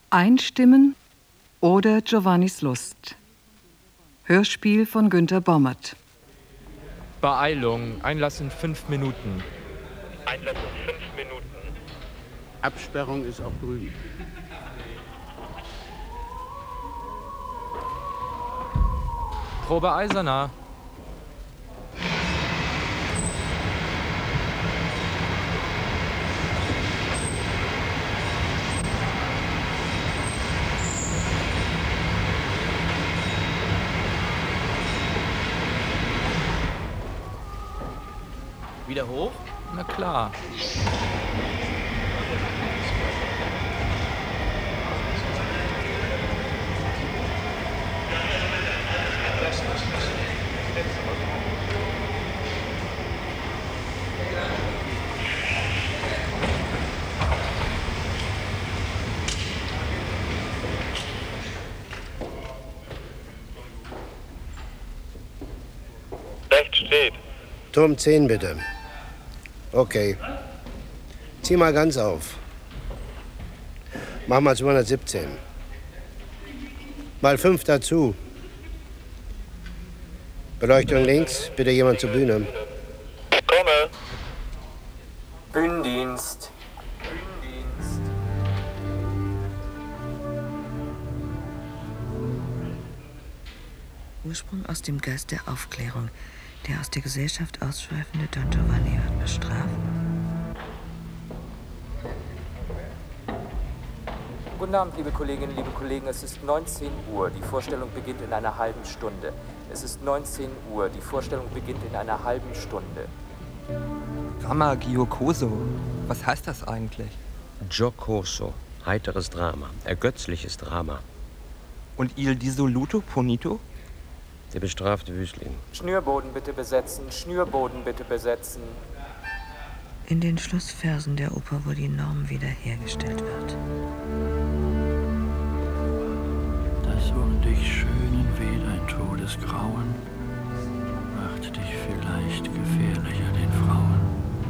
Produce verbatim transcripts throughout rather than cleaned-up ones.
Einstimmen oder Giovannis Lust. Hörspiel von Günter Bommert. Beeilung, Einlass in fünf Minuten. Einlass in fünf Minuten. Absperrung ist auch drüben. Probe Eiserner. Wieder hoch? Na klar. Rechts steht. Turm zehn, bitte. Okay. Zieh mal ganz auf. Mach mal zweihundertsiebzehn. Mal fünf dazu. Beleuchtung links. Bitte jemand zur Bühne. Komme. Bühnendienst. Bühnendienst. Ursprung aus dem Geist der Aufklärung. Der aus der Gesellschaft ausschweifende Don Giovanni wird bestraft. Guten Abend, liebe Kolleginnen, liebe Kollegen. Es ist neunzehn Uhr. Die Vorstellung beginnt in einer halben Stunde. Es ist neunzehn Uhr. Die Vorstellung beginnt in einer halben Stunde. Drama Giocoso. Was heißt das eigentlich? Giocoso. Heiteres Drama. Ergötzliches Drama. Und Il Dissoluto Punito? Der bestrafte Wüstling. Schnürboden bitte besetzen. Schnürboden bitte besetzen. In den Schlussversen der Oper, wo die Norm wiederhergestellt wird. Das um dich schönen weht ein Todesgrauen, macht dich vielleicht gefährlicher den Frauen.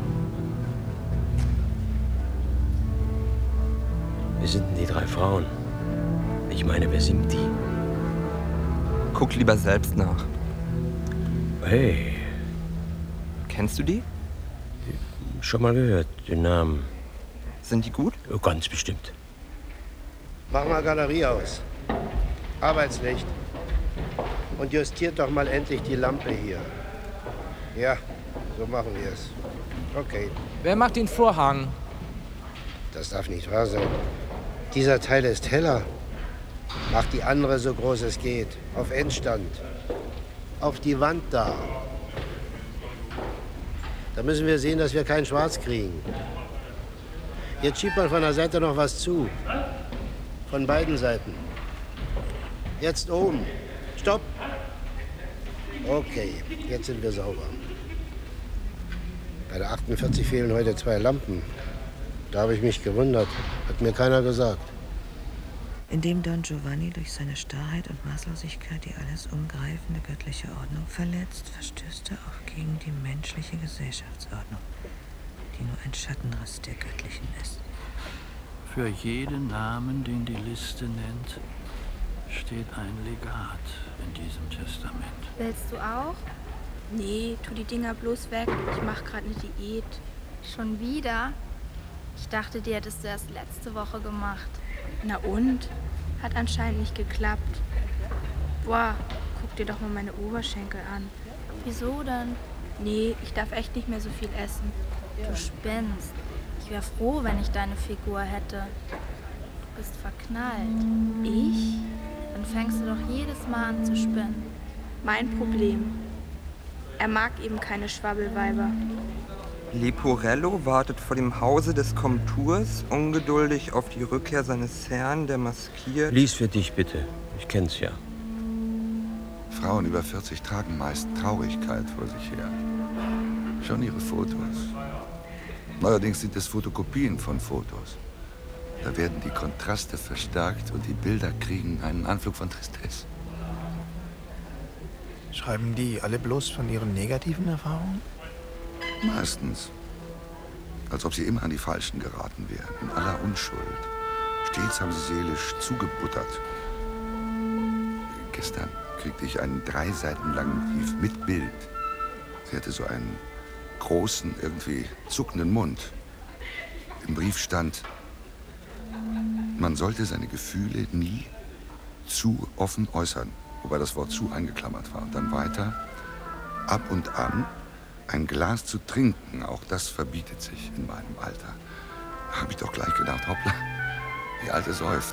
Wer sind denn die drei Frauen? Ich meine, wer sind die? Guck lieber selbst nach. Hey. Kennst du die? Schon mal gehört, den Namen. Sind die gut? Oh, ganz bestimmt. Mach mal Galerie aus. Arbeitslicht. Und justiert doch mal endlich die Lampe hier. Ja, so machen wir es. Okay. Wer macht den Vorhang? Das darf nicht wahr sein. Dieser Teil ist heller. Mach die andere so groß es geht. Auf Endstand. Auf die Wand da. Da müssen wir sehen, dass wir kein Schwarz kriegen. Jetzt schiebt man von der Seite noch was zu. Von beiden Seiten. Jetzt oben. Stopp. Okay, jetzt sind wir sauber. Bei der achtundvierzig fehlen heute zwei Lampen. Da habe ich mich gewundert. Hat mir keiner gesagt. Indem Don Giovanni durch seine Starrheit und Maßlosigkeit die alles umgreifende göttliche Ordnung verletzt, verstößt er auch gegen die menschliche Gesellschaftsordnung, die nur ein Schattenriss der göttlichen ist. Für jeden Namen, den die Liste nennt, steht ein Legat in diesem Testament. Willst du auch? Nee, tu die Dinger bloß weg. Ich mach grad eine Diät. Schon wieder? Ich dachte, die hättest du erst letzte Woche gemacht. Na und? Hat anscheinend nicht geklappt. Boah, guck dir doch mal meine Oberschenkel an. Wieso denn? Nee, ich darf echt nicht mehr so viel essen. Du spinnst. Ich wäre froh, wenn ich deine Figur hätte. Du bist verknallt. Ich? Dann fängst du doch jedes Mal an zu spinnen. Mein Problem. Er mag eben keine Schwabbelweiber. Leporello wartet vor dem Hause des Komturs, ungeduldig auf die Rückkehr seines Herrn, der maskiert... Lies für dich, bitte. Ich kenn's ja. Frauen über vierzig tragen meist Traurigkeit vor sich her. Schon ihre Fotos. Neuerdings sind es Fotokopien von Fotos. Da werden die Kontraste verstärkt und die Bilder kriegen einen Anflug von Tristesse. Schreiben die alle bloß von ihren negativen Erfahrungen? Meistens. Als ob sie immer an die Falschen geraten wären, in aller Unschuld. Stets haben sie seelisch zugebuttert. Gestern kriegte ich einen drei Seiten langen Brief mit Bild. Sie hatte so einen großen, irgendwie zuckenden Mund. Im Brief stand, man sollte seine Gefühle nie zu offen äußern, wobei das Wort zu eingeklammert war. Und dann weiter, ab und an ein Glas zu trinken, auch das verbietet sich in meinem Alter. Da habe ich doch gleich gedacht, hoppla, die Alte säuft.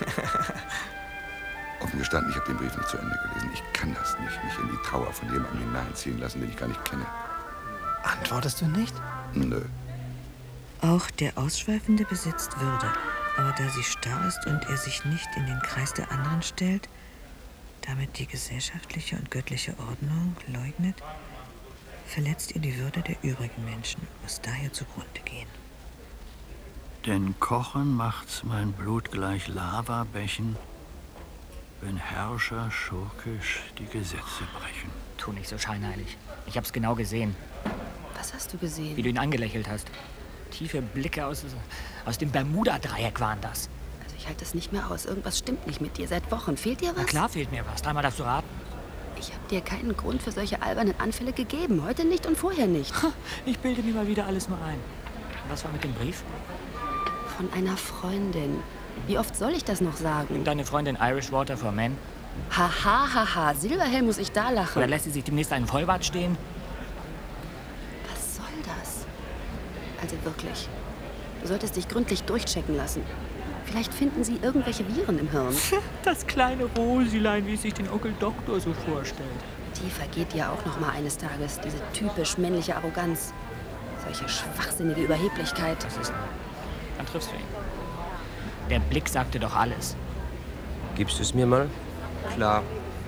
Offen gestanden, ich habe den Brief nicht zu Ende gelesen. Ich kann das nicht, mich in die Trauer von jemandem hineinziehen lassen, den ich gar nicht kenne. Antwortest du nicht? Nö. Auch der Ausschweifende besitzt Würde. Aber da sie starr ist und er sich nicht in den Kreis der anderen stellt, damit die gesellschaftliche und göttliche Ordnung leugnet, verletzt ihr die Würde der übrigen Menschen, muss daher zugrunde gehen. Denn Kochen macht mein Blut gleich Lavabächen, wenn Herrscher schurkisch die Gesetze brechen. Tu nicht so scheinheilig. Ich hab's genau gesehen. Was hast du gesehen? Wie du ihn angelächelt hast. Tiefe Blicke aus, aus dem Bermuda-Dreieck waren das. Also ich halte das nicht mehr aus. Irgendwas stimmt nicht mit dir. Seit Wochen. Fehlt dir was? Na klar fehlt mir was. Dreimal darfst du raten. Ich habe dir keinen Grund für solche albernen Anfälle gegeben. Heute nicht und vorher nicht. Ich bilde mir mal wieder alles nur ein. Und was war mit dem Brief? Von einer Freundin. Wie oft soll ich das noch sagen? Deine Freundin Irish Water for Men? Haha, haha. Silberhell muss ich da lachen. Oder lässt sie sich demnächst einen Vollbart stehen? Was soll das? Also wirklich. Du solltest dich gründlich durchchecken lassen. Vielleicht finden sie irgendwelche Viren im Hirn. Das kleine Rosilein, wie es sich den Onkel Doktor so vorstellt. Die vergeht ja auch noch mal eines Tages. Diese typisch männliche Arroganz. Solche schwachsinnige Überheblichkeit. Das ist... Dann triffst du ihn. Der Blick sagte doch alles. Gibst du es mir mal? Klar.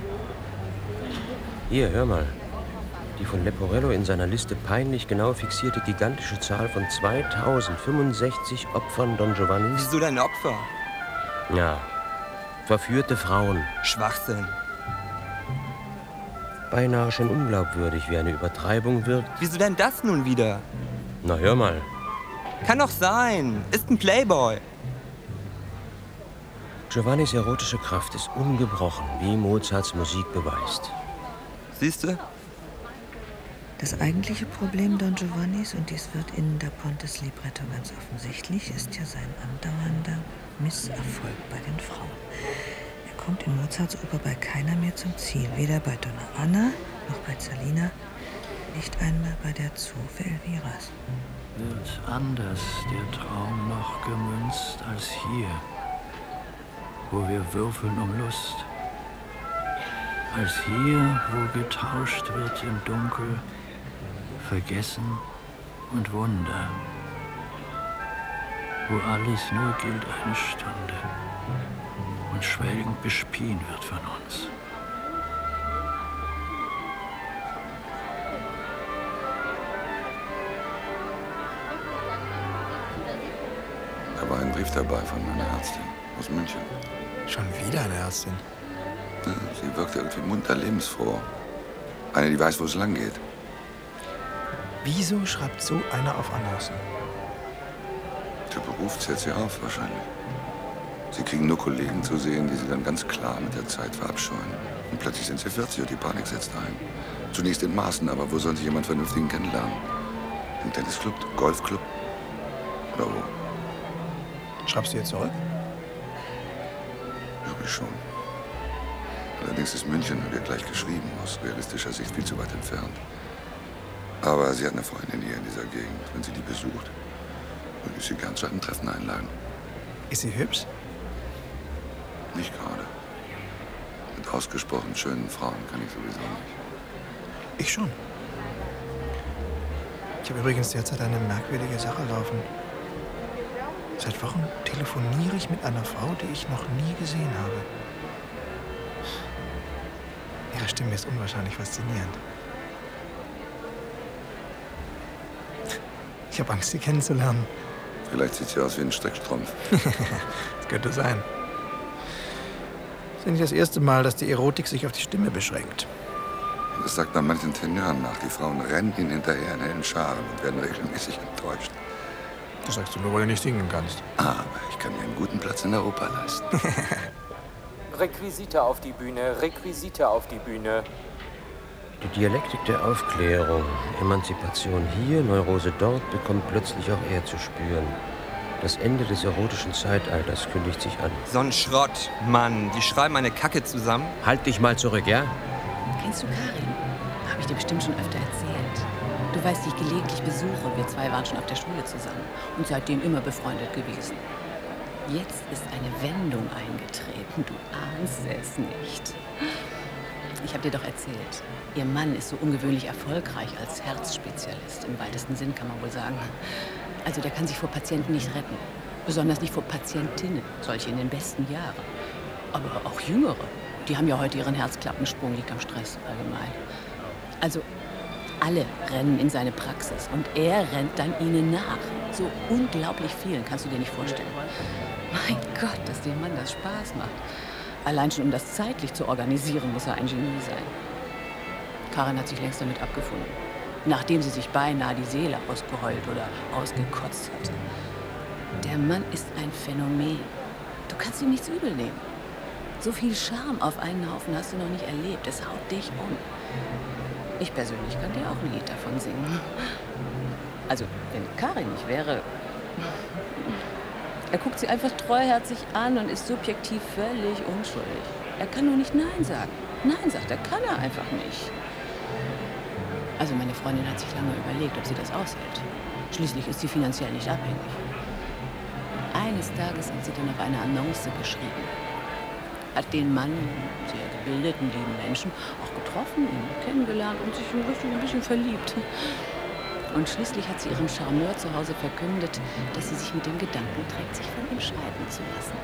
Hier, hör mal. Die von Leporello in seiner Liste peinlich genau fixierte gigantische Zahl von zweitausendfünfundsechzig Opfern Don Giovannis. Wieso dein Opfer? Ja, verführte Frauen. Schwachsinn. Beinahe schon unglaubwürdig, wie eine Übertreibung wirkt. Wieso denn das nun wieder? Na, hör mal. Kann doch sein. Ist ein Playboy. Giovannis erotische Kraft ist ungebrochen, wie Mozarts Musik beweist. Siehst du? Das eigentliche Problem Don Giovannis, und dies wird in Da Pontes Libretto ganz offensichtlich, ist ja sein andauernder Misserfolg bei den Frauen. Er kommt in Mozarts Oper bei keiner mehr zum Ziel, weder bei Donna Anna noch bei Zerlina, nicht einmal bei der Zofe Elviras. Wird anders der Traum noch gemünzt als hier, wo wir würfeln um Lust, als hier, wo getauscht wird im Dunkel, Vergessen und Wunder, wo alles nur gilt eine Stunde und schwelgend bespien wird von uns. Da war ein Brief dabei von meiner Ärztin aus München. Schon wieder eine Ärztin? Ja, sie wirkte irgendwie munter lebensfroh. Eine, die weiß, wo es lang geht. Wieso schreibt so einer auf Annoncen? Der Beruf zählt sie auf, wahrscheinlich. Sie kriegen nur Kollegen zu sehen, die sie dann ganz klar mit der Zeit verabscheuen. Und plötzlich sind sie vierzig und die Panik setzt ein. Zunächst in Maßen, aber wo soll sich jemand Vernünftigen kennenlernen? Im Tennisclub, Golfclub? Oder wo? Schreibst du jetzt zurück? Glaube ich schon. Allerdings ist München, wie gleich geschrieben, aus realistischer Sicht viel zu weit entfernt. Aber sie hat eine Freundin hier in dieser Gegend. Wenn sie die besucht, würde ich sie gern zu einem Treffen einladen. Ist sie hübsch? Nicht gerade. Mit ausgesprochen schönen Frauen kann ich sowieso nicht. Ich schon. Ich habe übrigens derzeit eine merkwürdige Sache laufen. Seit Wochen telefoniere ich mit einer Frau, die ich noch nie gesehen habe. Ihre Stimme ist unwahrscheinlich faszinierend. Ich habe Angst, sie kennenzulernen. Vielleicht sieht sie aus wie ein Strickstrumpf. Das könnte sein. Das ist ja nicht das erste Mal, dass die Erotik sich auf die Stimme beschränkt. Das sagt man manchen Tenören nach. Die Frauen rennen ihnen hinterher in hellen Scharen und werden regelmäßig enttäuscht. Das sagst du nur, weil du nicht singen kannst. Aber ich kann mir einen guten Platz in der Oper leisten. Requisite auf die Bühne, Requisite auf die Bühne. Die Dialektik der Aufklärung, Emanzipation hier, Neurose dort, bekommt plötzlich auch er zu spüren. Das Ende des erotischen Zeitalters kündigt sich an. So ein Schrott, Mann. Die schreiben eine Kacke zusammen. Halt dich mal zurück, ja? Kennst du Karin? Habe ich dir bestimmt schon öfter erzählt. Du weißt, die ich gelegentlich besuche. Wir zwei waren schon auf der Schule zusammen und seitdem immer befreundet gewesen. Jetzt ist eine Wendung eingetreten. Du ahnst es nicht. Ich habe dir doch erzählt, ihr Mann ist so ungewöhnlich erfolgreich als Herzspezialist. Im weitesten Sinn kann man wohl sagen. Also der kann sich vor Patienten nicht retten. Besonders nicht vor Patientinnen, solche in den besten Jahren. Aber auch Jüngere. Die haben ja heute ihren Herzklappensprung, liegt am Stress allgemein. Also alle rennen in seine Praxis und er rennt dann ihnen nach. So unglaublich vielen, kannst du dir nicht vorstellen. Mein Gott, dass dem Mann das Spaß macht. Allein schon, um das zeitlich zu organisieren, muss er ein Genie sein. Karin hat sich längst damit abgefunden, nachdem sie sich beinahe die Seele ausgeheult oder ausgekotzt hatte. Der Mann ist ein Phänomen. Du kannst ihm nichts übel nehmen. So viel Charme auf einen Haufen hast du noch nicht erlebt. Es haut dich um. Ich persönlich kann dir auch ein Lied davon singen. Also, wenn Karin nicht wäre... Er guckt sie einfach treuherzig an und ist subjektiv völlig unschuldig. Er kann nur nicht Nein sagen. Nein, sagt er, kann er einfach nicht. Also meine Freundin hat sich lange überlegt, ob sie das aushält. Schließlich ist sie finanziell nicht abhängig. Eines Tages hat sie dann auf eine Annonce geschrieben. Hat den Mann, sehr gebildeten, lieben Menschen, auch getroffen, ihn kennengelernt und sich richtig ein bisschen verliebt. Und schließlich hat sie ihrem Charmeur zu Hause verkündet, dass sie sich mit dem Gedanken trägt, sich von ihm scheiden zu lassen.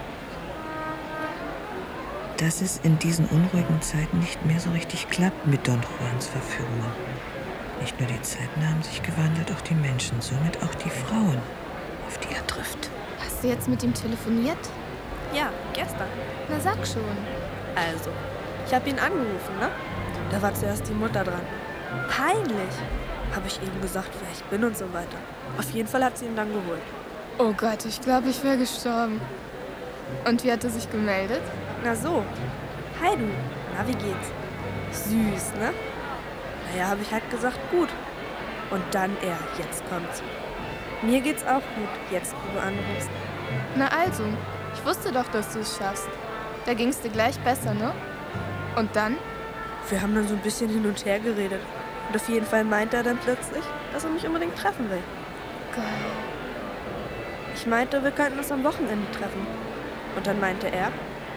Dass es in diesen unruhigen Zeiten nicht mehr so richtig klappt mit Don Juans Verführungen. Nicht nur die Zeiten haben sich gewandelt, auch die Menschen, somit auch die Frauen, auf die er trifft. Hast du jetzt mit ihm telefoniert? Ja, gestern. Na, sag schon. Also, ich habe ihn angerufen, ne? Da war zuerst die Mutter dran. Peinlich. Habe ich eben gesagt, wer ich bin und so weiter. Auf jeden Fall hat sie ihn dann geholt. Oh Gott, ich glaube, ich wäre gestorben. Und wie hat er sich gemeldet? Na so. Hi du. Na, wie geht's? Süß, ne? Naja, habe ich halt gesagt, gut. Und dann er. Jetzt kommt's. Mir geht's auch gut, jetzt wo du anrufst. Na also, ich wusste doch, dass du es schaffst. Da ging's dir gleich besser, ne? Und dann? Wir haben dann so ein bisschen hin und her geredet. Und auf jeden Fall meinte er dann plötzlich, dass er mich unbedingt treffen will. Geil. Ich meinte, wir könnten uns am Wochenende treffen. Und dann meinte er,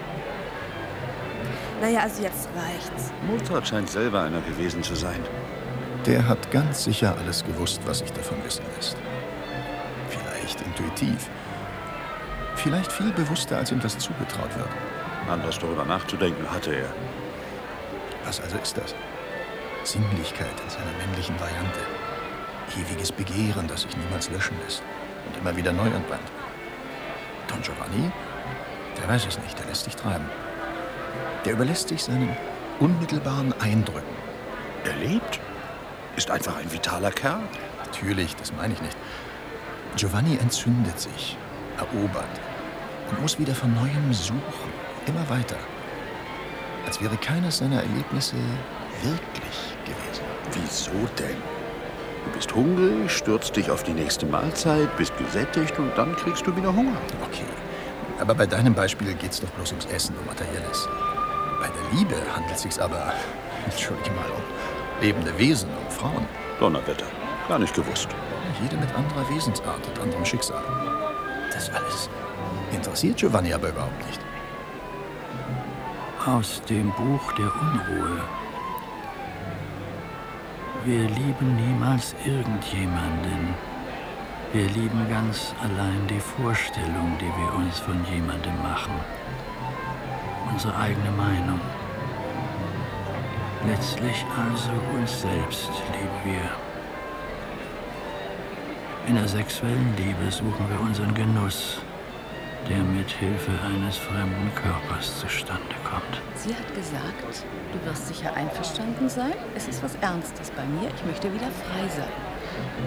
naja, also jetzt reicht's. Mozart scheint selber einer gewesen zu sein. Der hat ganz sicher alles gewusst, was sich davon wissen lässt. Vielleicht intuitiv. Vielleicht viel bewusster, als ihm das zugetraut wird. Anders darüber nachzudenken hatte er. Was also ist das? Sinnlichkeit in seiner männlichen Variante. Ewiges Begehren, das sich niemals löschen lässt und immer wieder neu entbrennt. Don Giovanni? Der weiß es nicht, der lässt sich treiben. Der überlässt sich seinen unmittelbaren Eindrücken. Er lebt, ist einfach ein vitaler Kerl. Natürlich, das meine ich nicht. Giovanni entzündet sich, erobert und muss wieder von Neuem suchen, immer weiter. Als wäre keines seiner Erlebnisse wirklich gewesen. Wieso denn? Du bist hungrig, stürzt dich auf die nächste Mahlzeit, bist gesättigt und dann kriegst du wieder Hunger. Okay, aber bei deinem Beispiel geht's doch bloß ums Essen, um Materielles. Bei der Liebe handelt es sich aber, entschuldige mal, um lebende Wesen, um Frauen. Donnerwetter, gar nicht gewusst. Jede mit anderer Wesensart und anderem Schicksal. Das alles interessiert Giovanni aber überhaupt nicht. Aus dem Buch der Unruhe. Wir lieben niemals irgendjemanden. Wir lieben ganz allein die Vorstellung, die wir uns von jemandem machen. Unsere eigene Meinung. Letztlich also uns selbst lieben wir. In der sexuellen Liebe suchen wir unseren Genuss, der mit Hilfe eines fremden Körpers zustande kommt. Sie hat gesagt, du wirst sicher einverstanden sein. Es ist was Ernstes bei mir. Ich möchte wieder frei sein.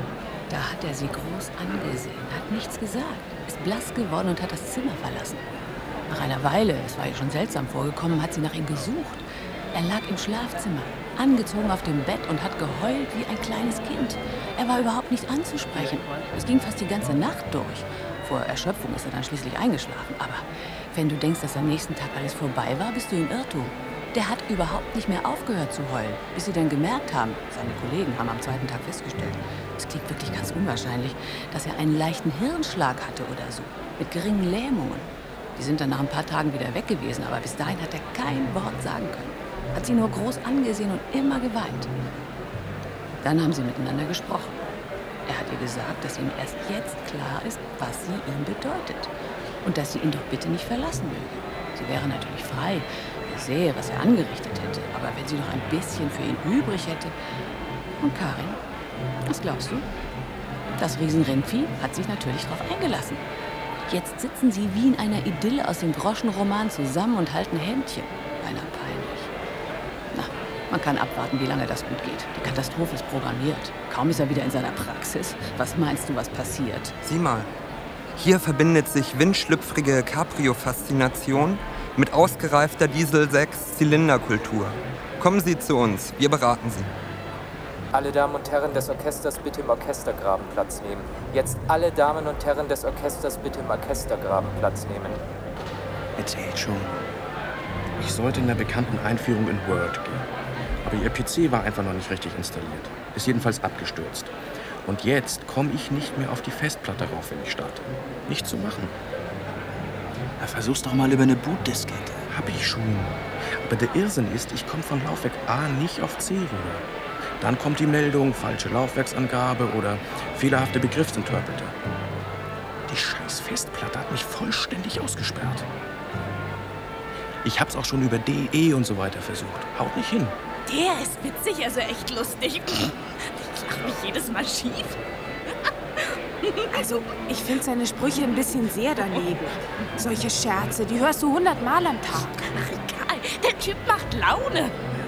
Da hat er sie groß angesehen, hat nichts gesagt, ist blass geworden und hat das Zimmer verlassen. Nach einer Weile, es war ihr schon seltsam vorgekommen, hat sie nach ihm gesucht. Er lag im Schlafzimmer, angezogen auf dem Bett und hat geheult wie ein kleines Kind. Er war überhaupt nicht anzusprechen. Es ging fast die ganze Nacht durch. Vor Erschöpfung ist er dann schließlich eingeschlafen. Aber wenn du denkst, dass am nächsten Tag alles vorbei war, bist du im Irrtum. Der hat überhaupt nicht mehr aufgehört zu heulen, bis sie dann gemerkt haben, seine Kollegen haben am zweiten Tag festgestellt, es klingt wirklich ganz unwahrscheinlich, dass er einen leichten Hirnschlag hatte oder so, mit geringen Lähmungen. Die sind dann nach ein paar Tagen wieder weg gewesen, aber bis dahin hat er kein Wort sagen können. Hat sie nur groß angesehen und immer geweint. Dann haben sie miteinander gesprochen. Er hat ihr gesagt, dass ihm erst jetzt klar ist, was sie ihm bedeutet. Und dass sie ihn doch bitte nicht verlassen möge. Sie wäre natürlich frei. Er sehe, was er angerichtet hätte. Aber wenn sie noch ein bisschen für ihn übrig hätte. Und Karin, was glaubst du? Das Riesenrindvieh hat sich natürlich darauf eingelassen. Jetzt sitzen sie wie in einer Idylle aus dem Groschenroman zusammen und halten Händchen. Beinahe peinlich. Na, man kann abwarten, wie lange das gut geht. Die Katastrophe ist programmiert. Kaum ist er wieder in seiner Praxis. Was meinst du, was passiert? Sieh mal. Hier verbindet sich windschlüpfrige Cabrio-Faszination mit ausgereifter Diesel-sechs-Zylinder-Kultur. Kommen Sie zu uns, wir beraten Sie. Alle Damen und Herren des Orchesters bitte im Orchestergraben Platz nehmen. Jetzt alle Damen und Herren des Orchesters bitte im Orchestergraben Platz nehmen. Erzählt schon. Ich sollte in der bekannten Einführung in Word gehen. Aber Ihr P C war einfach noch nicht richtig installiert. Ist jedenfalls abgestürzt. Und jetzt komme ich nicht mehr auf die Festplatte rauf, wenn ich starte. Nicht zu machen. Na, versuch's doch mal über eine Bootdiskette. Hab ich schon. Aber der Irrsinn ist, ich komme von Laufwerk A nicht auf C rüber. Dann kommt die Meldung, falsche Laufwerksangabe oder fehlerhafte Begriffsinterpreter. Die scheiß Festplatte hat mich vollständig ausgesperrt. Ich hab's auch schon über D E und so weiter versucht. Haut nicht hin. Der ist witzig, also echt lustig. Ich lach mich jedes Mal schief. Also, ich finde seine Sprüche ein bisschen sehr daneben. Solche Scherze, die hörst du hundertmal am Tag. Ach, egal. Der Typ macht Laune.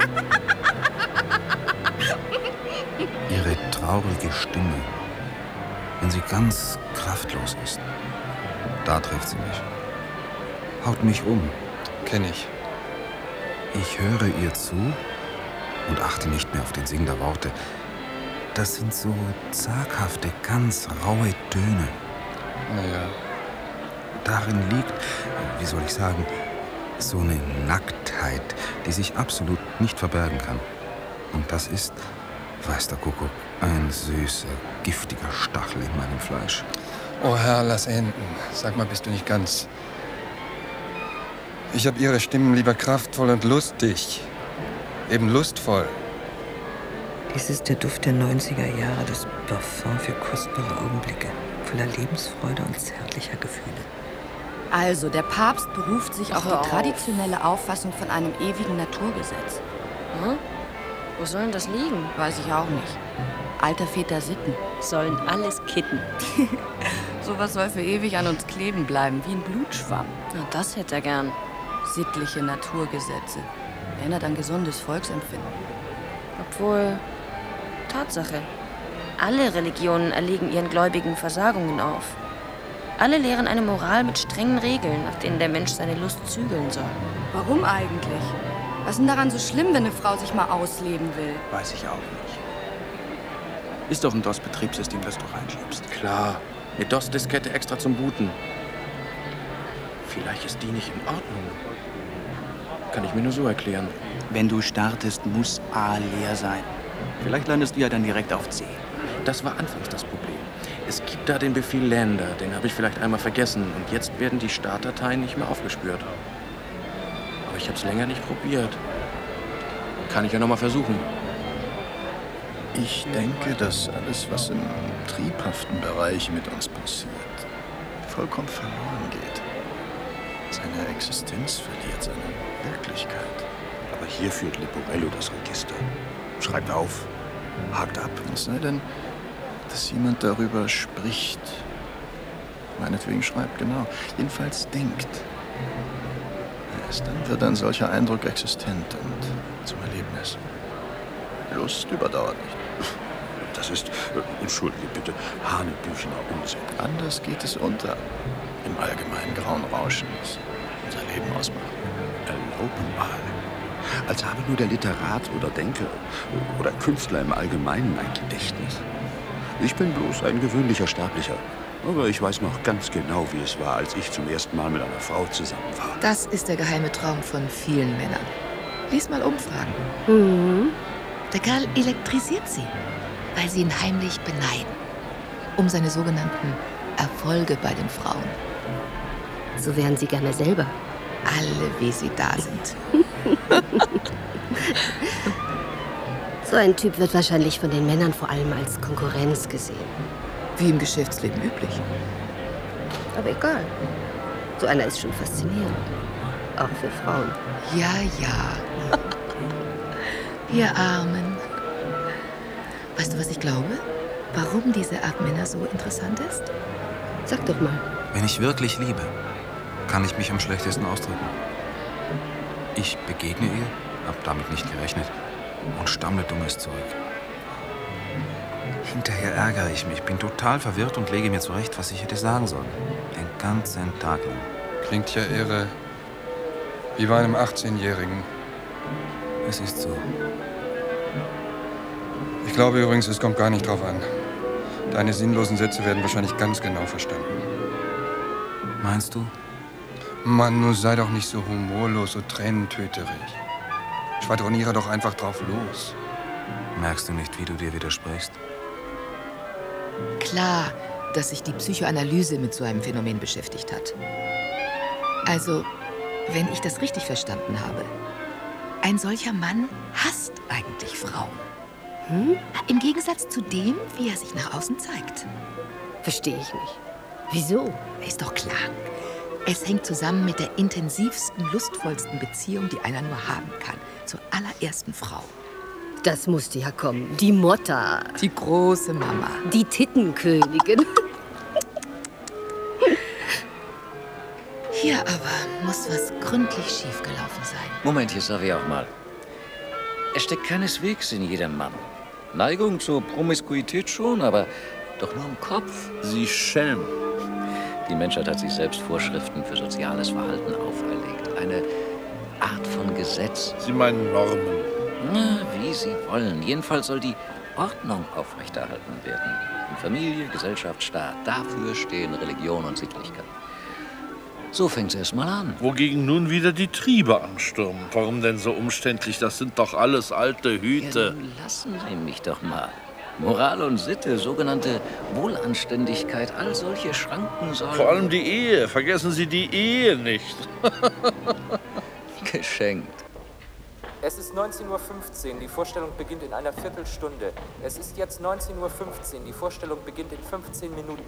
Ihre traurige Stimme, wenn sie ganz kraftlos ist, da trifft sie mich. Haut mich um. Kenn ich. Ich höre ihr zu und achte nicht mehr auf den Sinn der Worte. Das sind so zaghafte, ganz raue Töne. Naja. Darin liegt, wie soll ich sagen, so eine Nacktheit, die sich absolut nicht verbergen kann. Und das ist, weiß der Kuckuck, ein süßer, giftiger Stachel in meinem Fleisch. Oh Herr, lass enden. Sag mal, bist du nicht ganz... Ich hab Ihre Stimmen lieber kraftvoll und lustig. Eben lustvoll. Dies ist der Duft der neunziger Jahre, das Parfum für kostbare Augenblicke, voller Lebensfreude und zärtlicher Gefühle. Also, der Papst beruft sich auf Hör die auf. traditionelle Auffassung von einem ewigen Naturgesetz. Hm? Wo soll denn das liegen? Weiß ich auch nicht. Alter Väter Sitten. Sollen alles kitten. Sowas soll für ewig an uns kleben bleiben, wie ein Blutschwamm. Na, das hätte er gern. Sittliche Naturgesetze. Erinnert an gesundes Volksempfinden. Obwohl, Tatsache. Alle Religionen erlegen ihren Gläubigen Versagungen auf. Alle lehren eine Moral mit strengen Regeln, nach denen der Mensch seine Lust zügeln soll. Warum eigentlich? Was ist denn daran so schlimm, wenn eine Frau sich mal ausleben will? Weiß ich auch nicht. Ist doch ein DOS-Betriebssystem, das du reinschiebst. Klar, eine DOS-Diskette extra zum Booten. Vielleicht ist die nicht in Ordnung. Kann ich mir nur so erklären. Wenn du startest, muss A leer sein. Vielleicht landest du ja dann direkt auf C. Das war anfangs das Problem. Es gibt da den Befehl Lander, den habe ich vielleicht einmal vergessen. Und jetzt werden die Startdateien nicht mehr aufgespürt. Aber ich habe es länger nicht probiert. Kann ich ja noch mal versuchen. Ich denke, dass alles, was im triebhaften Bereich mit uns passiert, vollkommen verloren geht. Seine Existenz verliert seine Wirklichkeit. Aber hier führt Leporello das Register. Schreibt auf, hakt ab. Es sei denn, dass jemand darüber spricht. Meinetwegen schreibt, genau. Jedenfalls denkt. Erst dann wird ein solcher Eindruck existent und zum Erlebnis. Lust überdauert nicht. Das ist, äh, entschuldige bitte, hanebüchener Unsinn. Anders geht es unter. Im allgemeinen grauen Rauschen, das unser Leben ausmacht. Erlauben mal. Als habe nur der Literat oder Denker oder Künstler im Allgemeinen ein Gedächtnis. Ich bin bloß ein gewöhnlicher Sterblicher. Aber ich weiß noch ganz genau, wie es war, als ich zum ersten Mal mit einer Frau zusammen war. Das ist der geheime Traum von vielen Männern. Lies mal umfragen. Mhm. Der Kerl elektrisiert sie, weil sie ihn heimlich beneiden. Um seine sogenannten Erfolge bei den Frauen. So wären sie gerne selber. Alle, wie sie da sind. So ein Typ wird wahrscheinlich von den Männern vor allem als Konkurrenz gesehen. Wie im Geschäftsleben üblich. Aber egal. So einer ist schon faszinierend. Auch für Frauen. Ja, ja. Ihr Armen. Weißt du, was ich glaube? Warum diese Art Männer so interessant ist? Sag doch mal. Wenn ich wirklich liebe, kann ich mich am schlechtesten ausdrücken. Ich begegne ihr, hab damit nicht gerechnet und stammle Dummes zurück. Hinterher ärgere ich mich, bin total verwirrt und lege mir zurecht, was ich hätte sagen sollen. Den ganzen Tag lang. Klingt ja irre. Wie bei einem achtzehnjährigen. Es ist so. Ich glaube übrigens, es kommt gar nicht drauf an. Deine sinnlosen Sätze werden wahrscheinlich ganz genau verstanden. Meinst du? Mann, nur sei doch nicht so humorlos, so tränentöterig. Schwadroniere doch einfach drauf los. Merkst du nicht, wie du dir widersprichst? Klar, dass sich die Psychoanalyse mit so einem Phänomen beschäftigt hat. Also, wenn ich das richtig verstanden habe, ein solcher Mann hasst eigentlich Frauen. Hm? Im Gegensatz zu dem, wie er sich nach außen zeigt. Verstehe ich nicht. Wieso? Ist doch klar. Es hängt zusammen mit der intensivsten, lustvollsten Beziehung, die einer nur haben kann. Zur allerersten Frau. Das musste ja kommen. Die Motta. Die große Mama. Die Tittenkönigin. Hier aber muss was gründlich schiefgelaufen sein. Moment, hier sag ich auch mal. Es steckt keineswegs in jedem Mann. Neigung zur Promiskuität schon, aber doch nur im Kopf. Sie Schelm. Die Menschheit hat sich selbst Vorschriften für soziales Verhalten auferlegt. Eine Art von Gesetz. Sie meinen Normen? Na, wie Sie wollen. Jedenfalls soll die Ordnung aufrechterhalten werden. In Familie, Gesellschaft, Staat. Dafür stehen Religion und Sittlichkeit. So fängt's erst mal an. Wogegen nun wieder die Triebe anstürmen. Warum denn so umständlich? Das sind doch alles alte Hüte. Ja, nun lassen Sie mich doch mal. Moral und Sitte, sogenannte Wohlanständigkeit, all solche Schranken sollen... Vor allem die Ehe. Vergessen Sie die Ehe nicht. Geschenkt. Es ist neunzehn Uhr fünfzehn, die Vorstellung beginnt in einer Viertelstunde. Es ist jetzt neunzehn Uhr fünfzehn, die Vorstellung beginnt in fünfzehn Minuten.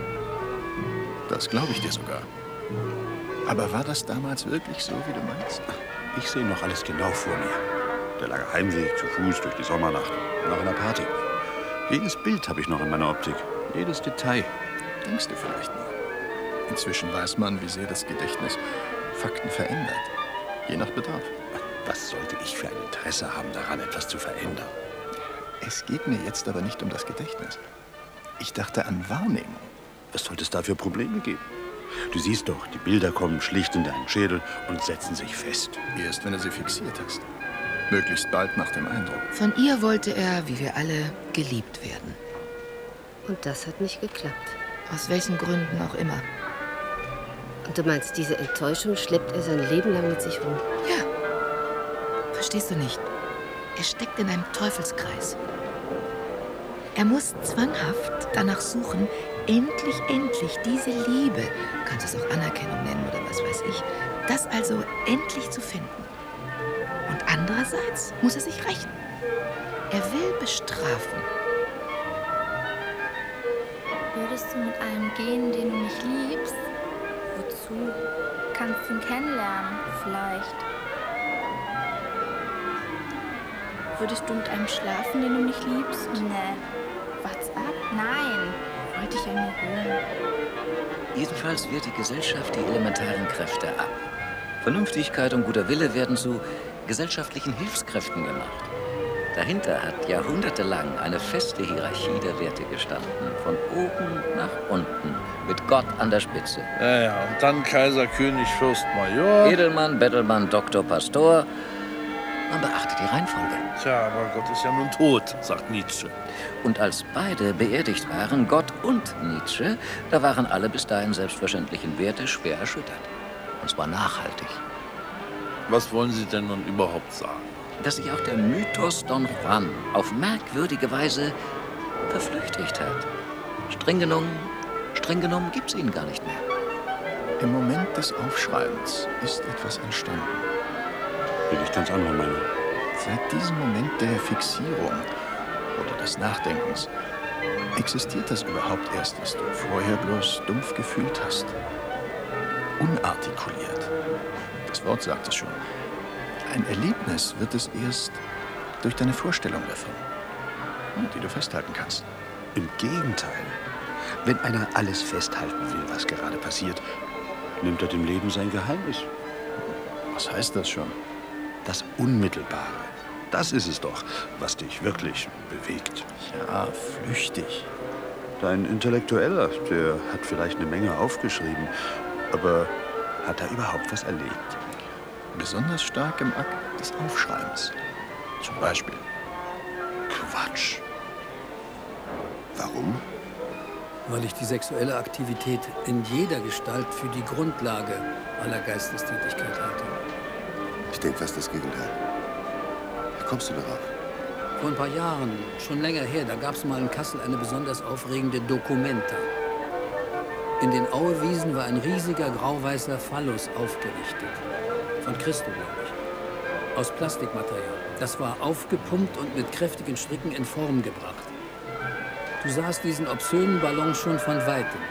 Das glaube ich dir sogar. Aber war das damals wirklich so, wie du meinst? Ich sehe noch alles genau vor mir. Der lange Heimweg zu Fuß durch die Sommernacht, nach einer Party. Jedes Bild habe ich noch in meiner Optik. Jedes Detail. Denkst du vielleicht nur. Inzwischen weiß man, wie sehr das Gedächtnis Fakten verändert. Je nach Bedarf. Was sollte ich für ein Interesse haben, daran etwas zu verändern? Es geht mir jetzt aber nicht um das Gedächtnis. Ich dachte an Wahrnehmung. Was sollte es da für Probleme geben? Du siehst doch, die Bilder kommen schlicht in deinen Schädel und setzen sich fest. Erst wenn du sie fixiert hast. Möglichst bald nach dem Eindruck. Von ihr wollte er, wie wir alle, geliebt werden. Und das hat nicht geklappt. Aus welchen Gründen auch immer. Und du meinst, diese Enttäuschung schleppt er sein Leben lang mit sich rum? Ja. Verstehst du nicht? Er steckt in einem Teufelskreis. Er muss zwanghaft danach suchen, endlich, endlich diese Liebe, du kannst es auch Anerkennung nennen oder was weiß ich, das also endlich zu finden. Und andererseits muss er sich rächen. Er will bestrafen. Würdest du mit einem gehen, den du nicht liebst? Wozu? Kannst ihn kennenlernen, vielleicht. Würdest du mit einem schlafen, den du nicht liebst? Nee. What's up? Nein. Wollte ich ja nur hören. Jedenfalls wehrt die Gesellschaft die elementaren Kräfte ab. Vernünftigkeit und guter Wille werden zu gesellschaftlichen Hilfskräften gemacht. Dahinter hat jahrhundertelang eine feste Hierarchie der Werte gestanden. Von oben nach unten, mit Gott an der Spitze. Ja, ja, und dann Kaiser, König, Fürst, Major. Edelmann, Bettelmann, Doktor, Pastor. Man beachtet die Reihenfolge. Tja, aber Gott ist ja nun tot, sagt Nietzsche. Und als beide beerdigt waren, Gott und Nietzsche, da waren alle bis dahin selbstverständlichen Werte schwer erschüttert. Und zwar nachhaltig. Was wollen Sie denn nun überhaupt sagen? Dass sich auch der Mythos Don Juan auf merkwürdige Weise verflüchtigt hat. Streng genommen, streng genommen gibt's ihn gar nicht mehr. Im Moment des Aufschreibens ist etwas entstanden. Bin ich ganz anderer Meinung. Seit diesem Moment der Fixierung oder des Nachdenkens existiert das überhaupt erst, was du vorher bloß dumpf gefühlt hast. Unartikuliert. Das Wort sagt es schon. Ein Erlebnis wird es erst durch deine Vorstellung davon, die du festhalten kannst. Im Gegenteil. Wenn einer alles festhalten will, was gerade passiert, nimmt er dem Leben sein Geheimnis. Was heißt das schon? Das Unmittelbare. Das ist es doch, was dich wirklich bewegt. Ja, flüchtig. Dein Intellektueller, der hat vielleicht eine Menge aufgeschrieben, aber hat er überhaupt was erlebt? Besonders stark im Akt des Aufschreibens. Zum Beispiel. Quatsch. Warum? Weil ich die sexuelle Aktivität in jeder Gestalt für die Grundlage aller Geistestätigkeit halte. Ich denke fast das Gegenteil. Wie kommst du darauf? Vor ein paar Jahren, schon länger her, da gab es mal in Kassel eine besonders aufregende Dokumenta. In den Auewiesen war ein riesiger grau-weißer Phallus aufgerichtet. Von Christo, glaube ich. Aus Plastikmaterial. Das war aufgepumpt und mit kräftigen Stricken in Form gebracht. Du sahst diesen obszönen Ballon schon von Weitem.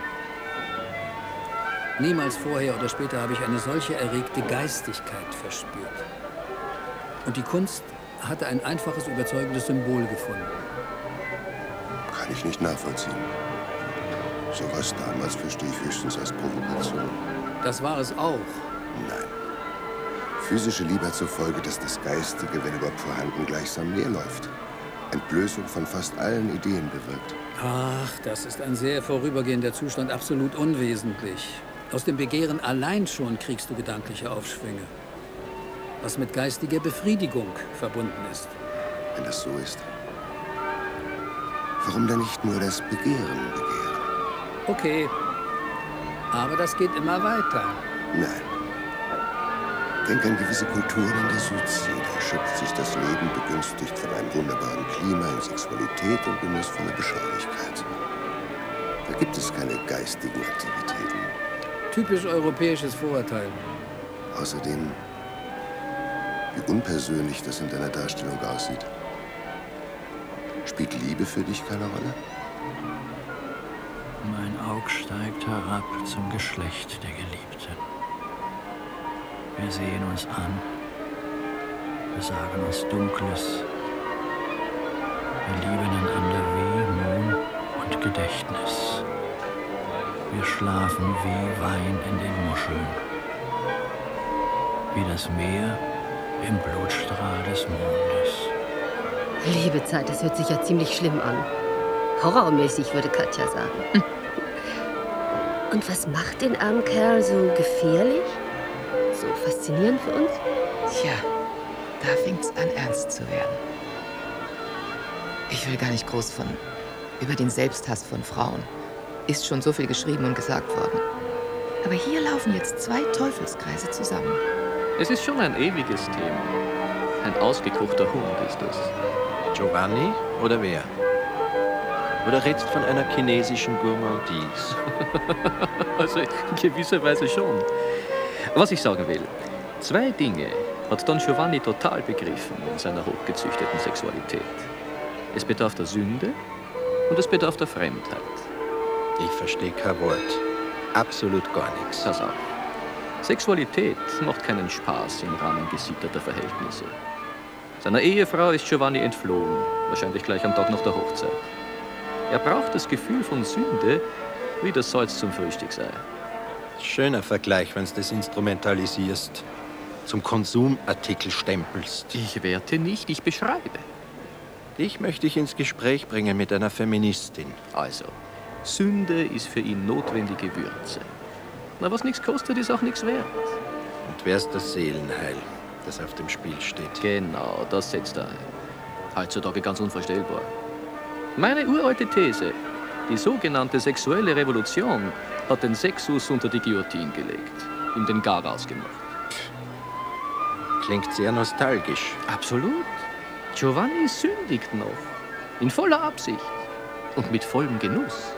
Niemals vorher oder später habe ich eine solche erregte Geistigkeit verspürt. Und die Kunst hatte ein einfaches, überzeugendes Symbol gefunden. Kann ich nicht nachvollziehen. Sowas damals verstehe ich höchstens als Provokation. Das war es auch. Nein. Physische Liebe hat zur Folge, dass das Geistige, wenn überhaupt vorhanden, gleichsam leer läuft. Entblößung von fast allen Ideen bewirkt. Ach, das ist ein sehr vorübergehender Zustand, absolut unwesentlich. Aus dem Begehren allein schon kriegst du gedankliche Aufschwünge. Was mit geistiger Befriedigung verbunden ist. Wenn das so ist, warum dann nicht nur das Begehren begehren? Okay, aber das geht immer weiter. Nein. Denk an gewisse Kulturen in der Südsee. Da schöpft sich das Leben begünstigt von einem wunderbaren Klima in Sexualität und genussvoller Beschaulichkeit. Da gibt es keine geistigen Aktivitäten. Typisch europäisches Vorurteil. Außerdem, wie unpersönlich das in deiner Darstellung aussieht. Spielt Liebe für dich keine Rolle? Mein Aug steigt herab zum Geschlecht der Geliebten. Wir sehen uns an. Wir sagen uns Dunkles. Wir lieben einander wie Mond und Gedächtnis. Wir schlafen wie Wein in den Muscheln. Wie das Meer im Blutstrahl des Mondes. Liebe Zeit, das hört sich ja ziemlich schlimm an. Horrormäßig, würde Katja sagen. Und was macht den armen Kerl so gefährlich? So faszinierend für uns? Tja, da fängt's an, ernst zu werden. Ich will gar nicht groß von über den Selbsthass von Frauen. Ist schon so viel geschrieben und gesagt worden. Aber hier laufen jetzt zwei Teufelskreise zusammen. Es ist schon ein ewiges Thema. Ein ausgekochter Hund ist es. Giovanni oder wer? Oder redest du von einer chinesischen Gourmandise? Also in gewisser Weise schon. Was ich sagen will, zwei Dinge hat Don Giovanni total begriffen in seiner hochgezüchteten Sexualität. Es bedarf der Sünde und es bedarf der Fremdheit. Ich verstehe kein Wort. Absolut gar nichts. Pass auf. Sexualität macht keinen Spaß im Rahmen gesitterter Verhältnisse. Seiner Ehefrau ist Giovanni entflohen, wahrscheinlich gleich am Tag nach der Hochzeit. Er braucht das Gefühl von Sünde, wie das Salz zum Frühstück sei. Schöner Vergleich, wenn du das instrumentalisierst. Zum Konsumartikel stempelst. Ich werte nicht, ich beschreibe. Dich möchte ich ins Gespräch bringen mit einer Feministin. Also, Sünde ist für ihn notwendige Würze. Na, was nichts kostet, ist auch nichts wert. Und wer ist das Seelenheil, das auf dem Spiel steht? Genau, das setzt er ein. Heutzutage ganz unvorstellbar. Meine uralte These, die sogenannte sexuelle Revolution, hat den Sexus unter die Guillotine gelegt, ihm den Garaus gemacht. Klingt sehr nostalgisch. Absolut. Giovanni sündigt noch, in voller Absicht und mit vollem Genuss.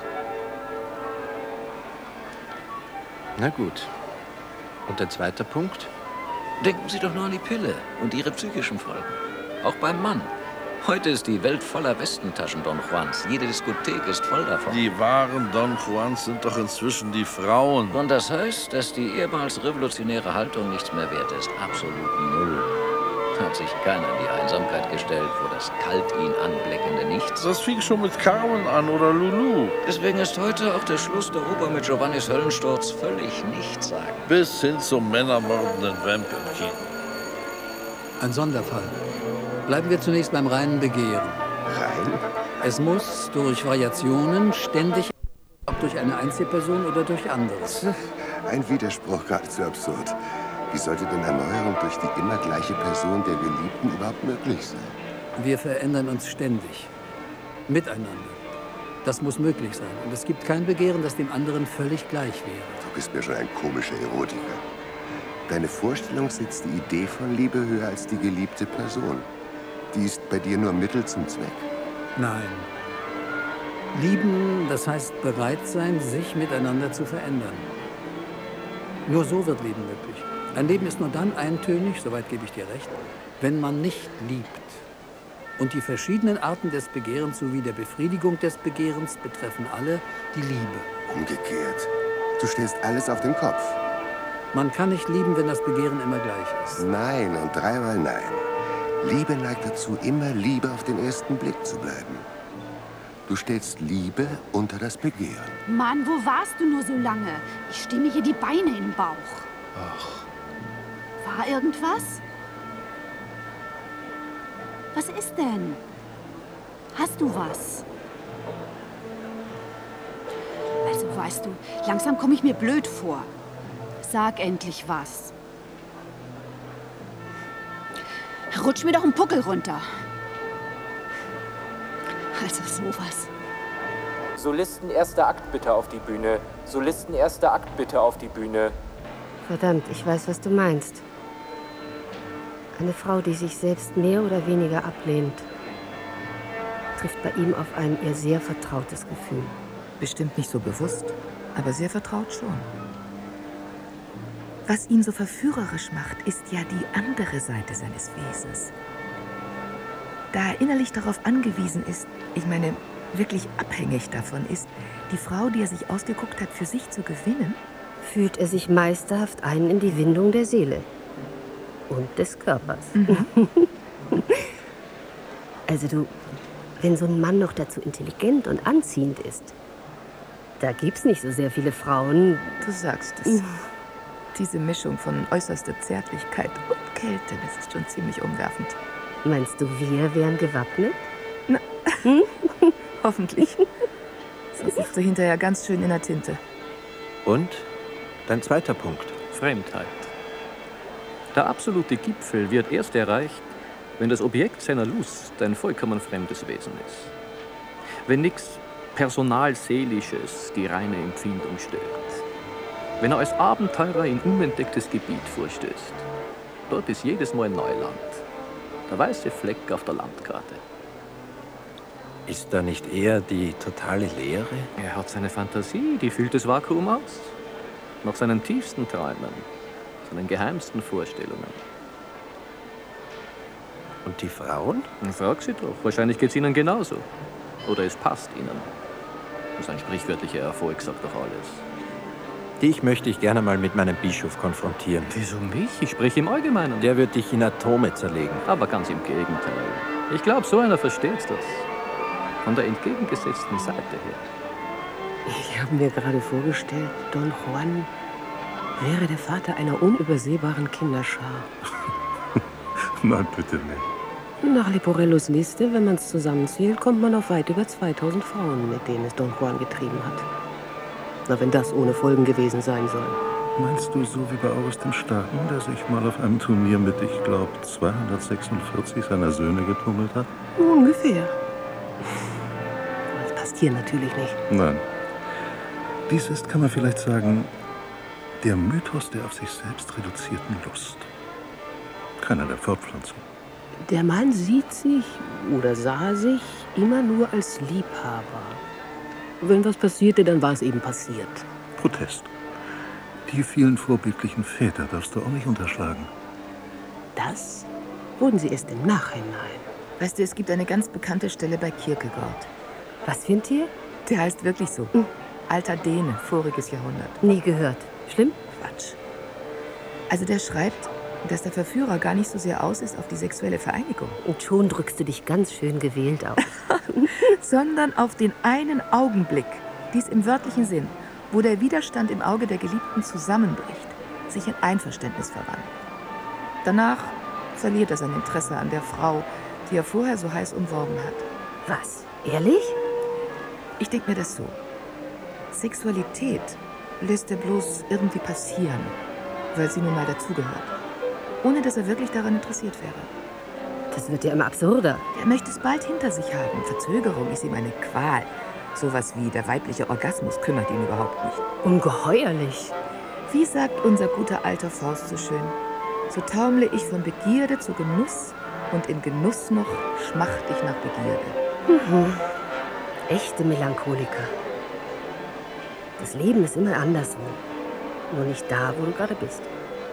Na gut. Und der zweite Punkt? Denken Sie doch nur an die Pille und ihre psychischen Folgen. Auch beim Mann. Heute ist die Welt voller Westentaschen Don Juans. Jede Diskothek ist voll davon. Die wahren Don Juans sind doch inzwischen die Frauen. Und das heißt, dass die ehemals revolutionäre Haltung nichts mehr wert ist. Absolut null. Hat sich keiner in die Einsamkeit gestellt, wo das kalt ihn anblickende Nichts. Das fing schon mit Carmen an oder Lulu. Deswegen ist heute auch der Schluss der Oper mit Giovannis Höllensturz völlig nichtssagend. Bis hin zum männermordenden Vamp im Kino. Ein Sonderfall. Bleiben wir zunächst beim reinen Begehren. Rein? Es muss durch Variationen ständig, ob durch eine Einzelperson oder durch anderes. Ein Widerspruch geradezu absurd. Wie sollte denn Erneuerung durch die immer gleiche Person der Geliebten überhaupt möglich sein? Wir verändern uns ständig. Miteinander. Das muss möglich sein. Und es gibt kein Begehren, das dem anderen völlig gleich wäre. Du bist mir schon ein komischer Erotiker. Deine Vorstellung setzt die Idee von Liebe höher als die geliebte Person. Die ist bei dir nur Mittel zum Zweck. Nein. Lieben, das heißt bereit sein, sich miteinander zu verändern. Nur so wird Leben möglich. Ein Leben ist nur dann eintönig, soweit gebe ich dir recht, wenn man nicht liebt. Und die verschiedenen Arten des Begehrens sowie der Befriedigung des Begehrens betreffen alle die Liebe. Umgekehrt. Du stellst alles auf den Kopf. Man kann nicht lieben, wenn das Begehren immer gleich ist. Nein und dreimal nein. Liebe neigt dazu, immer Liebe auf den ersten Blick zu bleiben. Du stellst Liebe unter das Begehren. Mann, wo warst du nur so lange? Ich stehe mir hier die Beine im Bauch. Ach. War irgendwas? Was ist denn? Hast du was? Also, weißt du, langsam komme ich mir blöd vor. Sag endlich was. Rutsch mir doch einen Puckel runter. Also sowas. Solisten erster Akt bitte auf die Bühne. Solisten erster Akt bitte auf die Bühne. Verdammt, ich weiß, was du meinst. Eine Frau, die sich selbst mehr oder weniger ablehnt, trifft bei ihm auf ein ihr sehr vertrautes Gefühl. Bestimmt nicht so bewusst, aber sehr vertraut schon. Was ihn so verführerisch macht, ist ja die andere Seite seines Wesens. Da er innerlich darauf angewiesen ist, ich meine, wirklich abhängig davon ist, die Frau, die er sich ausgeguckt hat, für sich zu gewinnen, fühlt er sich meisterhaft ein in die Windung der Seele und des Körpers. Mhm. Also du, wenn so ein Mann noch dazu intelligent und anziehend ist, da gibt's nicht so sehr viele Frauen. Du sagst es. Diese Mischung von äußerster Zärtlichkeit und Kälte, das ist schon ziemlich umwerfend. Meinst du, wir wären gewappnet? Na, hm? Hoffentlich. Sonst sitzt du hinterher ganz schön in der Tinte. Und dein zweiter Punkt? Fremdheit. Der absolute Gipfel wird erst erreicht, wenn das Objekt seiner Lust ein vollkommen fremdes Wesen ist. Wenn nichts Personalseelisches die reine Empfindung stört. Wenn er als Abenteurer in unentdecktes Gebiet vorstößt. Dort ist jedes Mal Neuland. Der weiße Fleck auf der Landkarte. Ist da nicht eher die totale Leere? Er hat seine Fantasie, die füllt das Vakuum aus. Nach seinen tiefsten Träumen, seinen geheimsten Vorstellungen. Und die Frauen? Frag sie doch. Wahrscheinlich geht's ihnen genauso. Oder es passt ihnen. Das ist ein sprichwörtlicher Erfolg, sagt doch alles. Dich möchte ich gerne mal mit meinem Bischof konfrontieren. Wieso mich? Ich spreche im Allgemeinen. Der wird dich in Atome zerlegen. Aber ganz im Gegenteil. Ich glaube, so einer versteht das. Von der entgegengesetzten Seite her. Ich habe mir gerade vorgestellt, Don Juan wäre der Vater einer unübersehbaren Kinderschar. Nein, bitte nicht. Nach Leporellos Liste, wenn man es zusammenzählt, kommt man auf weit über zweitausend Frauen, mit denen es Don Juan getrieben hat. Na, wenn das ohne Folgen gewesen sein soll. Meinst du, so wie bei August dem Starken, der sich mal auf einem Turnier mit, ich glaube, zweihundertsechsundvierzig seiner Söhne getummelt hat? Ungefähr. Das passt hier natürlich nicht. Nein. Dies ist, kann man vielleicht sagen, der Mythos der auf sich selbst reduzierten Lust. Keiner der Fortpflanzung. Der Mann sieht sich oder sah sich immer nur als Liebhaber. Wenn was passierte, dann war es eben passiert. Protest. Die vielen vorbildlichen Väter darfst du auch nicht unterschlagen. Das wurden sie erst im Nachhinein. Weißt du, es gibt eine ganz bekannte Stelle bei Kierkegaard. Was für ein Tier? Der heißt wirklich so. Hm. Alter Däne, voriges Jahrhundert. Nie gehört. Schlimm? Quatsch. Also der schreibt, dass der Verführer gar nicht so sehr aus ist auf die sexuelle Vereinigung. Und schon drückst du dich ganz schön gewählt aus. Sondern auf den einen Augenblick, dies im wörtlichen Sinn, wo der Widerstand im Auge der Geliebten zusammenbricht, sich in Einverständnis verwandelt. Danach verliert er sein Interesse an der Frau, die er vorher so heiß umworben hat. Was? Ehrlich? Ich denke mir das so. Sexualität lässt er bloß irgendwie passieren, weil sie nun mal dazugehört. Ohne dass er wirklich daran interessiert wäre. Das wird ja immer absurder. Er möchte es bald hinter sich haben. Verzögerung ist ihm eine Qual. Sowas wie der weibliche Orgasmus kümmert ihn überhaupt nicht. Ungeheuerlich. Wie sagt unser guter alter Faust so schön, so taumle ich von Begierde zu Genuss und im Genuss noch schmacht ich nach Begierde. Mhm. Echte Melancholiker. Das Leben ist immer anderswo. Nur nicht da, wo du gerade bist.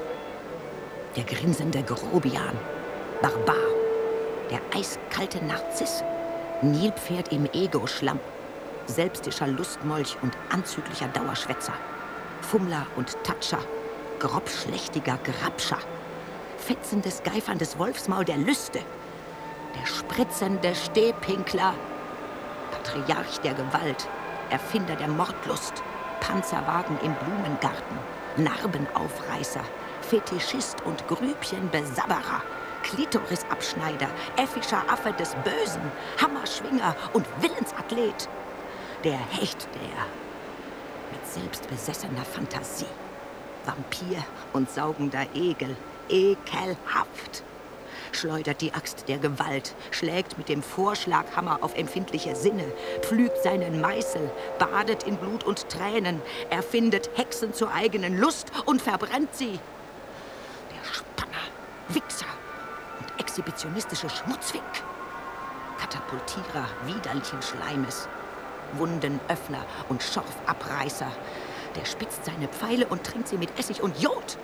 Der grinsende Grobian, Barbar, der eiskalte Narziss, Nilpferd im Ego-Schlamm, selbstischer Lustmolch und anzüglicher Dauerschwätzer, Fummler und Tatscher, grobschlächtiger Grabscher, fetzendes, geiferndes Wolfsmaul der Lüste, der spritzende Stehpinkler, Patriarch der Gewalt, Erfinder der Mordlust, Panzerwagen im Blumengarten, Narbenaufreißer, Fetischist und Grübchenbesabberer, Klitorisabschneider, äffischer Affe des Bösen, Hammerschwinger und Willensathlet. Der Hecht der mit selbstbesessener Fantasie, Vampir und saugender Egel, ekelhaft. Schleudert die Axt der Gewalt, schlägt mit dem Vorschlaghammer auf empfindliche Sinne, pflügt seinen Meißel, badet in Blut und Tränen, erfindet Hexen zur eigenen Lust und verbrennt sie. Der Spanner, Wichser und exhibitionistische Schmutzfink, Katapultierer widerlichen Schleimes, Wundenöffner und Schorfabreißer, der spitzt seine Pfeile und trinkt sie mit Essig und Jod.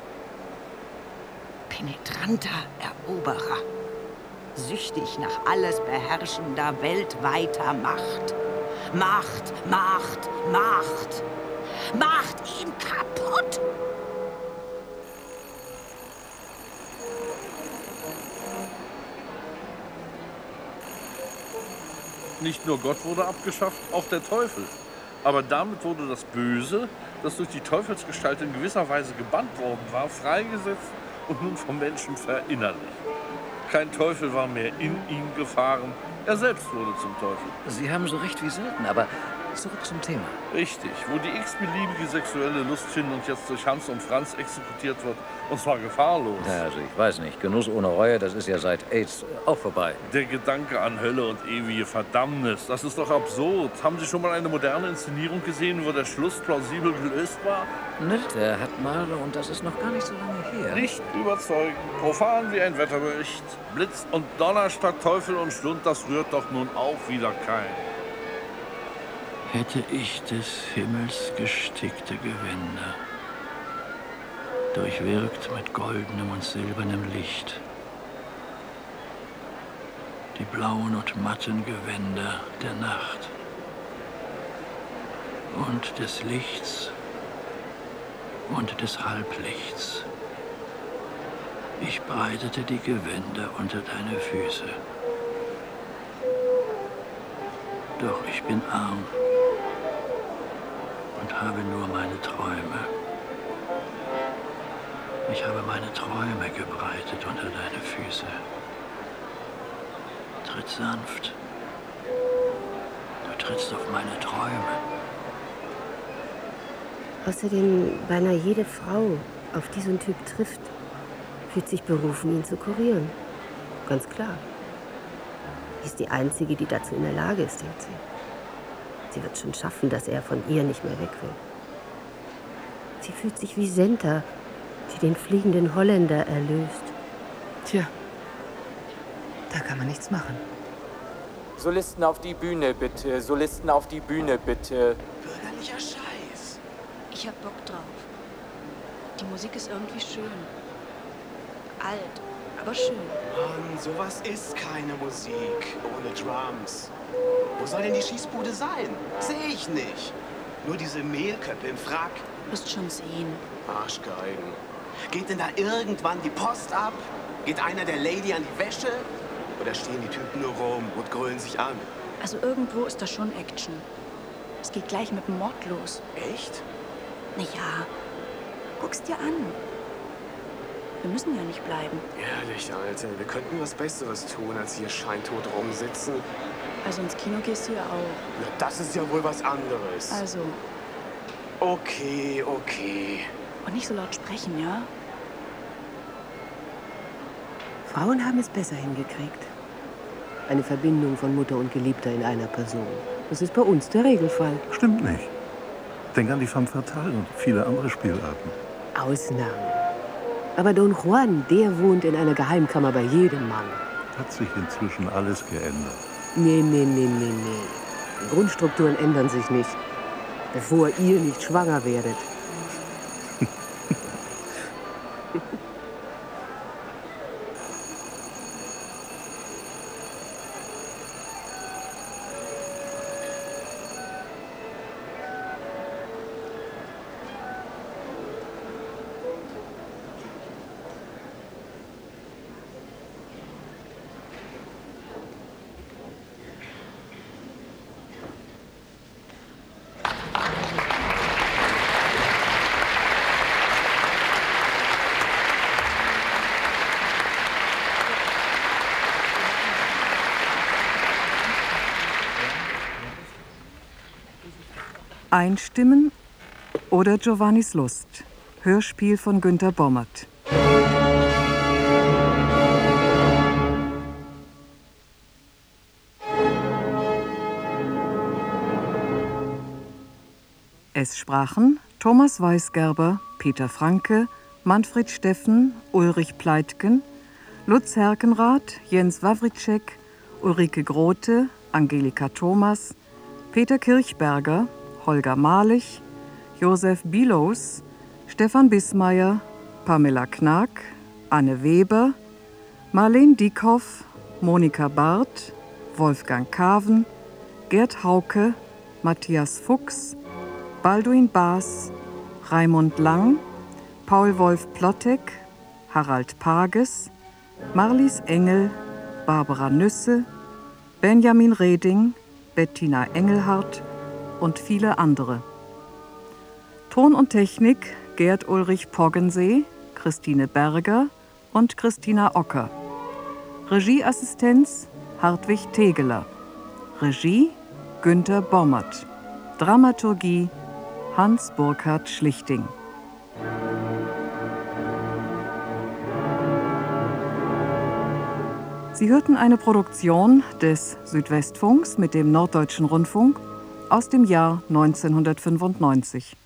Penetranter Eroberer, süchtig nach alles beherrschender weltweiter Macht. Macht, Macht, Macht, macht ihn kaputt! Nicht nur Gott wurde abgeschafft, auch der Teufel. Aber damit wurde das Böse, das durch die Teufelsgestalt in gewisser Weise gebannt worden war, freigesetzt und nun vom Menschen verinnerlicht. Kein Teufel war mehr in ihn gefahren, er selbst wurde zum Teufel. Sie haben so recht wie selten, aber zurück zum Thema. Richtig, wo die x-beliebige sexuelle Lust hin und jetzt durch Hans und Franz exekutiert wird, und zwar gefahrlos. Ja, also ich weiß nicht, Genuss ohne Reue, das ist ja seit AIDS auch vorbei. Der Gedanke an Hölle und ewige Verdammnis, das ist doch absurd. Haben Sie schon mal eine moderne Inszenierung gesehen, wo der Schluss plausibel gelöst war? Nicht, der hat mal, und das ist noch gar nicht so lange her. Nicht überzeugend, profan wie ein Wetterbericht. Blitz und Donner statt Teufel und Schlund, das rührt doch nun auch wieder kein. Hätte ich des Himmels gestickte Gewänder, durchwirkt mit goldenem und silbernem Licht, die blauen und matten Gewänder der Nacht und des Lichts und des Halblichts. Ich breitete die Gewänder unter deine Füße. Doch ich bin arm und habe nur meine Träume. Ich habe meine Träume gebreitet unter deine Füße. Tritt sanft. Du trittst auf meine Träume. Außerdem, beinahe jede Frau, auf die so ein Typ trifft, fühlt sich berufen, ihn zu kurieren. Ganz klar. Sie ist die Einzige, die dazu in der Lage ist, denkt sie. Sie wird schon schaffen, dass er von ihr nicht mehr weg will. Sie fühlt sich wie Senta, die den fliegenden Holländer erlöst. Tja, da kann man nichts machen. Solisten auf die Bühne, bitte. Solisten auf die Bühne, bitte. Bürgerlicher Scheiß. Ich hab Bock drauf. Die Musik ist irgendwie schön. Alt, aber schön. Mann, sowas ist keine Musik ohne Drums. Wo soll denn die Schießbude sein? Sehe ich nicht. Nur diese Mehlköpfe im Frack. Wirst schon sehen. Arschgeigen. Geht denn da irgendwann die Post ab? Geht einer der Lady an die Wäsche? Oder stehen die Typen nur rum und grölen sich an? Also irgendwo ist da schon Action. Es geht gleich mit dem Mord los. Echt? Na ja, guck's dir an. Wir müssen ja nicht bleiben. Ehrlich, Alter, wir könnten was Besseres tun, als hier scheintot rumsitzen. Also ins Kino gehst du ja auch. Na, das ist ja wohl was anderes. Also. Okay, okay. Und nicht so laut sprechen, ja? Frauen haben es besser hingekriegt. Eine Verbindung von Mutter und Geliebter in einer Person. Das ist bei uns der Regelfall. Stimmt nicht. Denk an die Femme Fatale und viele andere Spielarten. Ausnahmen. Aber Don Juan, der wohnt in einer Geheimkammer bei jedem Mann. Hat sich inzwischen alles geändert. Nee, nee, nee, nee, nee. Die Grundstrukturen ändern sich nicht. Bevor ihr nicht schwanger werdet. Einstimmen oder Giovannis Lust. Hörspiel von Günter Bommert. Es sprachen Thomas Weisgerber, Peter Franke, Manfred Steffen, Ulrich Pleitgen, Lutz Herkenrath, Jens Wawritschek, Ulrike Grote, Angelika Thomas, Peter Kirchberger, Holger Malich, Josef Bilos, Stefan Bismeier, Pamela Knack, Anne Weber, Marlene Diekhoff, Monika Barth, Wolfgang Kaven, Gerd Hauke, Matthias Fuchs, Balduin Baas, Raimund Lang, Paul Wolf Plottek, Harald Pages, Marlies Engel, Barbara Nüsse, Benjamin Reding, Bettina Engelhardt und viele andere. Ton und Technik Gerd Ulrich Poggensee, Christine Berger und Christina Ocker. Regieassistenz Hartwig Tegeler. Regie Günter Bommert. Dramaturgie Hans-Burkhard Schlichting. Sie hörten eine Produktion des Südwestfunks mit dem Norddeutschen Rundfunk aus dem Jahr neunzehnhundertfünfundneunzig.